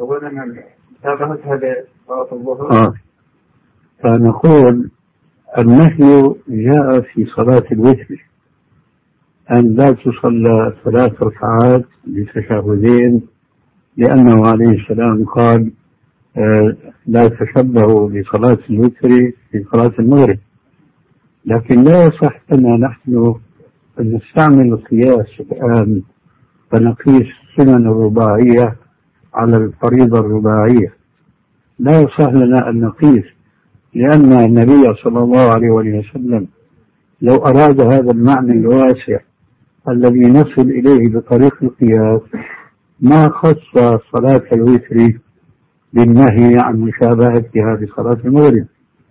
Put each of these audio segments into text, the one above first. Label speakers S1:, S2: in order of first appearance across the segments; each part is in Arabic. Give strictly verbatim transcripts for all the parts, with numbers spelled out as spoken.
S1: أولا متابعة هذا صلاة الظهر. آه. فنقول النهي جاء في صلاة الوتر أن لا تصلى ثلاث ركعات بتشهدين، لأنه عليه السلام قال آه لا تشبهوا بصلاة الوتر في صلاة المغرب. لكن لا يصح أن نحن نستعمل القياس الآن فنقيس السنن الرباعية على الفريضة الرباعية. لا يصح لنا أن نقيس، لأن النبي صلى الله عليه وسلم لو أراد هذا المعنى الواسع الذي نصل إليه بطريق القياس ما خص صلاة الوتر بالنهي عن مشابهتها بصلاة المغرب.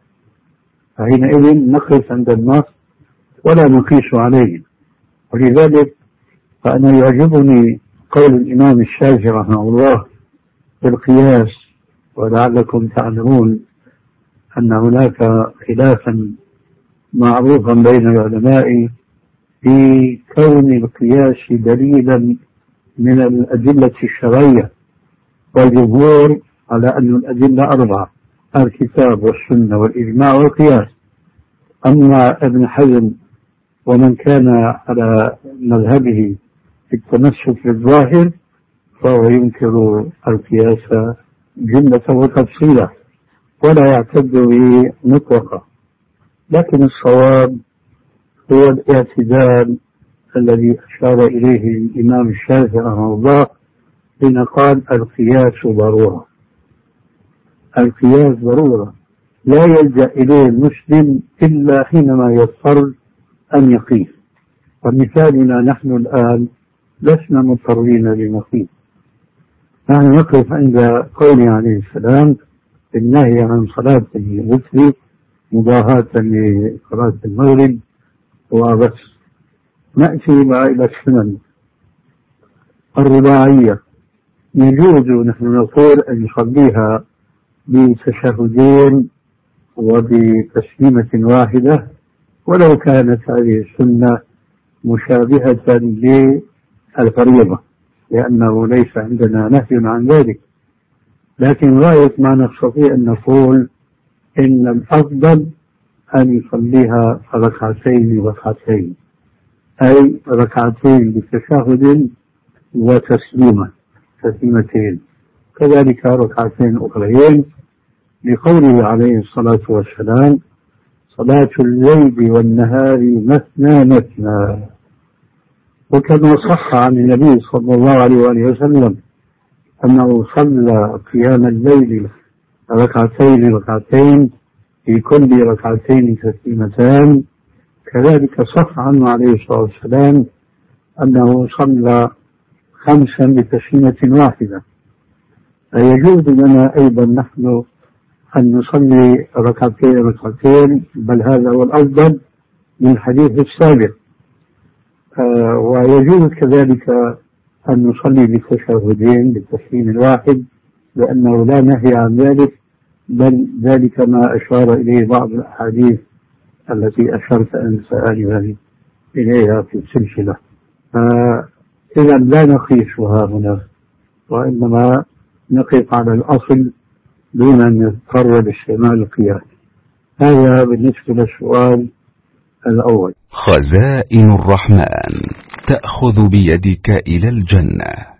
S1: فحينئذ نقف عند النص ولا نقيس عليه. ولذلك فأنا يعجبني قول الإمام الشافعي رحمه الله في القياس، ولعلكم تعلمون أن هناك خلافا معروفا بين العلماء في كون القياس دليلا من الأدلة الشرعية، والجمهور على أن الأدلة أربعة: الكتاب والسنة والإجماع والقياس. أما ابن حزم ومن كان على مذهبه في التمسك بالظاهر فهو ينكر القياس جملة وتفصيلا ولا يعتد به مطلقا. لكن الصواب هو الاعتدال الذي أشار إليه الإمام الشافعي رحمه الله حين قال القياس ضرورة. القياس ضرورة لا يلجأ إليه المسلم إلا حينما يضطر أن يقيس. ومثالنا نحن الآن لسنا مضطرين لنقيس، نحن نقف عند قوله عليه السلام النهي عن صلاة الوتر مضاهاة لصلاة المغرب وبس. نأتي بقى إلى السنن الرباعية. يجوز نحن نقول أن يصليها بتشهدين وبتسليمة واحدة ولو كانت هذه السنة مشابهة للفريضة، لأنه ليس عندنا نهي عن ذلك. لكن غاية ما نستطيع أن نقول إن الأفضل أن يصليها ركعتين ركعتين، أي ركعتين بتشهد وتسليمة تسليمتين، كذلك ركعتين أخرين، لقوله عليه الصلاة والسلام صلاة الليل والنهار مثنى مثنى. وكما صح عن النبي صلى الله عليه وسلم أنه صلى قيام الليل ركعتين ركعتين في كل ركعتين تسليمتان، كذلك صح عنه عليه الصلاة والسلام أنه صلى خمسا بتسليمة واحدة. فيجوز لنا أيضا نحن أن نصلي ركعتين ركعتين، بل هذا هو الأفضل من الحديث السابق. آه ويجوز كذلك أن نصلي بالتشهدين بالتسليم الواحد، لأنه لا نهي عن ذلك، بل ذلك ما أشار إليه بعض الأحاديث التي أشرت أنت آنفا إليها في السلسلة. آه إذا لا نقيسها هنا، وإنما نقف على الأصل دون أن نضطر لاستعمال القياس. هذا بالنسبة للسؤال الأول.
S2: خزائن الرحمن تأخذ بيدك إلى الجنة.